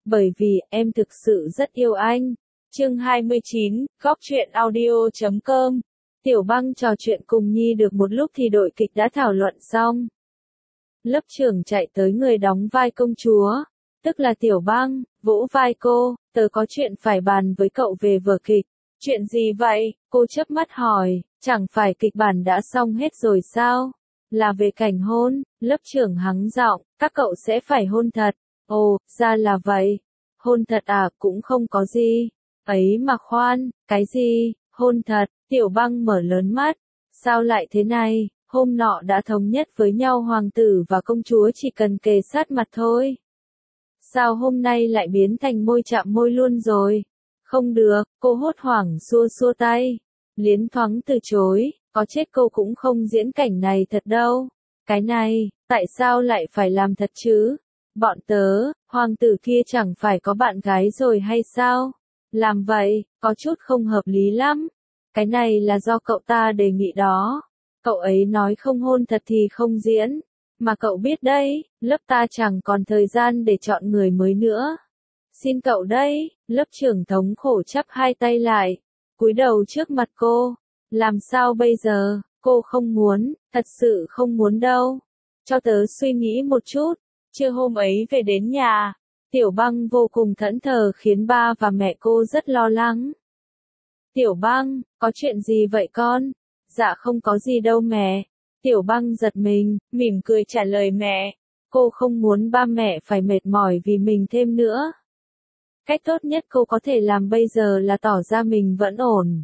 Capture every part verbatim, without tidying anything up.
bởi vì em thực sự rất yêu anh. Chương hai mươi chín, góc truyện audio chấm com. Tiểu Băng trò chuyện cùng Nhi được một lúc thì đội kịch đã thảo luận xong. Lớp trưởng chạy tới người đóng vai công chúa, tức là Tiểu Băng, vỗ vai cô, tớ có chuyện phải bàn với cậu về vở kịch. Chuyện gì vậy? Cô chớp mắt hỏi, chẳng phải kịch bản đã xong hết rồi sao? Là về cảnh hôn. Lớp trưởng hắng giọng, các cậu sẽ phải hôn thật. Ồ, ra là vậy. Hôn thật à, cũng không có gì. Ấy mà khoan, cái gì? Hôn thật. Tiểu Băng mở lớn mắt. Sao lại thế này? Hôm nọ đã thống nhất với nhau hoàng tử và công chúa chỉ cần kề sát mặt thôi. Sao hôm nay lại biến thành môi chạm môi luôn rồi? Không được, cô hốt hoảng xua xua tay. Liến thoáng từ chối, có chết cô cũng không diễn cảnh này thật đâu. Cái này, tại sao lại phải làm thật chứ? Bọn tớ, hoàng tử kia chẳng phải có bạn gái rồi hay sao? Làm vậy, có chút không hợp lý lắm. Cái này là do cậu ta đề nghị đó. Cậu ấy nói không hôn thật thì không diễn. Mà cậu biết đấy, lớp ta chẳng còn thời gian để chọn người mới nữa. Xin cậu đấy, lớp trưởng thống khổ chắp hai tay lại, cúi đầu trước mặt cô. Làm sao bây giờ, cô không muốn, thật sự không muốn đâu. Cho tớ suy nghĩ một chút. Trưa hôm ấy về đến nhà, Tiểu Băng vô cùng thẫn thờ khiến ba và mẹ cô rất lo lắng. Tiểu Băng, có chuyện gì vậy con? Dạ không có gì đâu mẹ. Tiểu Băng giật mình, mỉm cười trả lời mẹ. Cô không muốn ba mẹ phải mệt mỏi vì mình thêm nữa. Cách tốt nhất cô có thể làm bây giờ là tỏ ra mình vẫn ổn.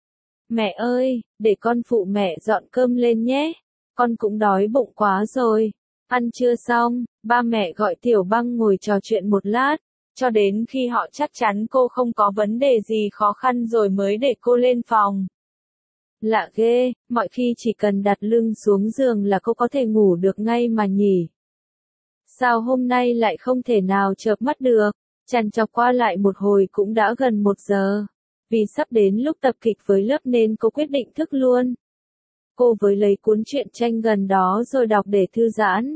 Mẹ ơi, để con phụ mẹ dọn cơm lên nhé. Con cũng đói bụng quá rồi. Ăn trưa xong, ba mẹ gọi Tiểu Băng ngồi trò chuyện một lát, cho đến khi họ chắc chắn cô không có vấn đề gì khó khăn rồi mới để cô lên phòng. Lạ ghê, mọi khi chỉ cần đặt lưng xuống giường là cô có thể ngủ được ngay mà nhỉ. Sao hôm nay lại không thể nào chợp mắt được? Chằn chọc qua lại một hồi cũng đã gần một giờ. Vì sắp đến lúc tập kịch với lớp nên cô quyết định thức luôn. Cô với lấy cuốn truyện tranh gần đó rồi đọc để thư giãn.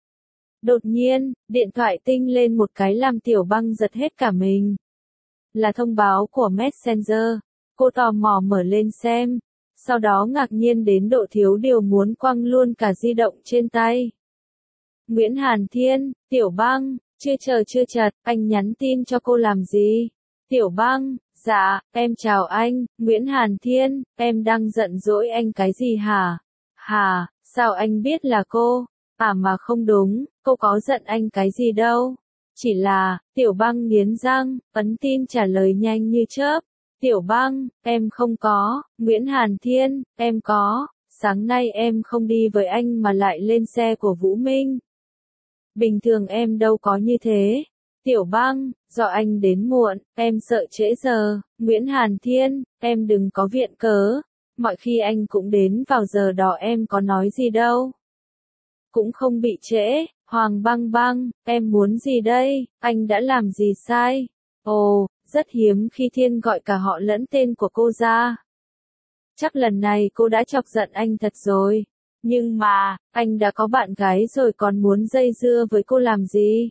Đột nhiên, điện thoại tinh lên một cái làm Tiểu Băng giật hết cả mình. Là thông báo của Messenger. Cô tò mò mở lên xem. Sau đó ngạc nhiên đến độ thiếu điều muốn quăng luôn cả di động trên tay. Nguyễn Hàn Thiên, Tiểu Băng, chưa chờ chưa chật, anh nhắn tin cho cô làm gì? Tiểu Băng, dạ, em chào anh, Nguyễn Hàn Thiên, em đang giận dỗi anh cái gì hả? Hà, sao anh biết là cô? À mà không đúng, cô có giận anh cái gì đâu. Chỉ là, Tiểu Băng nghiến răng, ấn tin trả lời nhanh như chớp. Tiểu Băng, em không có. Nguyễn Hàn Thiên, em có. Sáng nay em không đi với anh mà lại lên xe của Vũ Minh. Bình thường em đâu có như thế. Tiểu Băng, do anh đến muộn, em sợ trễ giờ. Nguyễn Hàn Thiên, em đừng có viện cớ. Mọi khi anh cũng đến vào giờ đó em có nói gì đâu. Cũng không bị trễ. Hoàng Băng Băng, em muốn gì đây? Anh đã làm gì sai? Ồ, rất hiếm khi Thiên gọi cả họ lẫn tên của cô ra. Chắc lần này cô đã chọc giận anh thật rồi. Nhưng mà, anh đã có bạn gái rồi còn muốn dây dưa với cô làm gì?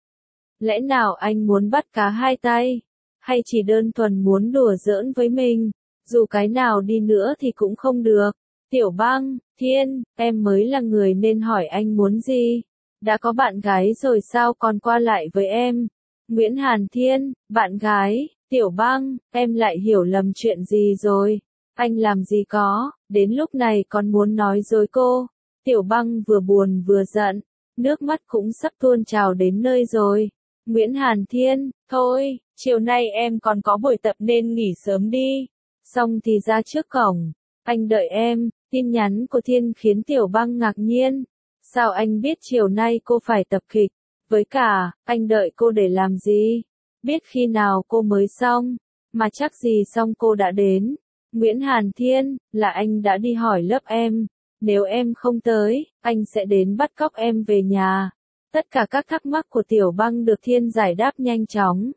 Lẽ nào anh muốn bắt cá hai tay? Hay chỉ đơn thuần muốn đùa giỡn với mình? Dù cái nào đi nữa thì cũng không được. Tiểu Băng, Thiên, em mới là người nên hỏi anh muốn gì? Đã có bạn gái rồi sao còn qua lại với em? Nguyễn Hàn Thiên, bạn gái, Tiểu Băng, em lại hiểu lầm chuyện gì rồi? Anh làm gì có, đến lúc này còn muốn nói dối cô. Tiểu Băng vừa buồn vừa giận, nước mắt cũng sắp tuôn trào đến nơi rồi. Nguyễn Hàn Thiên, thôi, chiều nay em còn có buổi tập nên nghỉ sớm đi. Xong thì ra trước cổng, anh đợi em. Tin nhắn của Thiên khiến Tiểu Băng ngạc nhiên. Sao anh biết chiều nay cô phải tập kịch? Với cả, anh đợi cô để làm gì? Biết khi nào cô mới xong? Mà chắc gì xong cô đã đến. Nguyễn Hàn Thiên, là anh đã đi hỏi lớp em. Nếu em không tới, anh sẽ đến bắt cóc em về nhà. Tất cả các thắc mắc của Tiểu Băng được Thiên giải đáp nhanh chóng.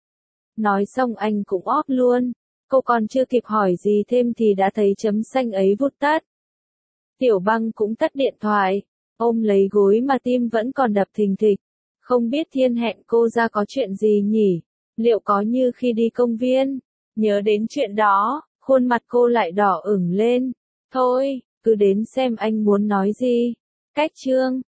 Nói xong anh cũng óp luôn. Cô còn chưa kịp hỏi gì thêm thì đã thấy chấm xanh ấy vụt tắt. Tiểu Băng cũng tắt điện thoại, ôm lấy gối mà tim vẫn còn đập thình thịch. Không biết Thiên hẹn cô ra có chuyện gì nhỉ? Liệu có như khi đi công viên? Nhớ đến chuyện đó, khuôn mặt cô lại đỏ ửng lên. Thôi, cứ đến xem anh muốn nói gì. Cách chương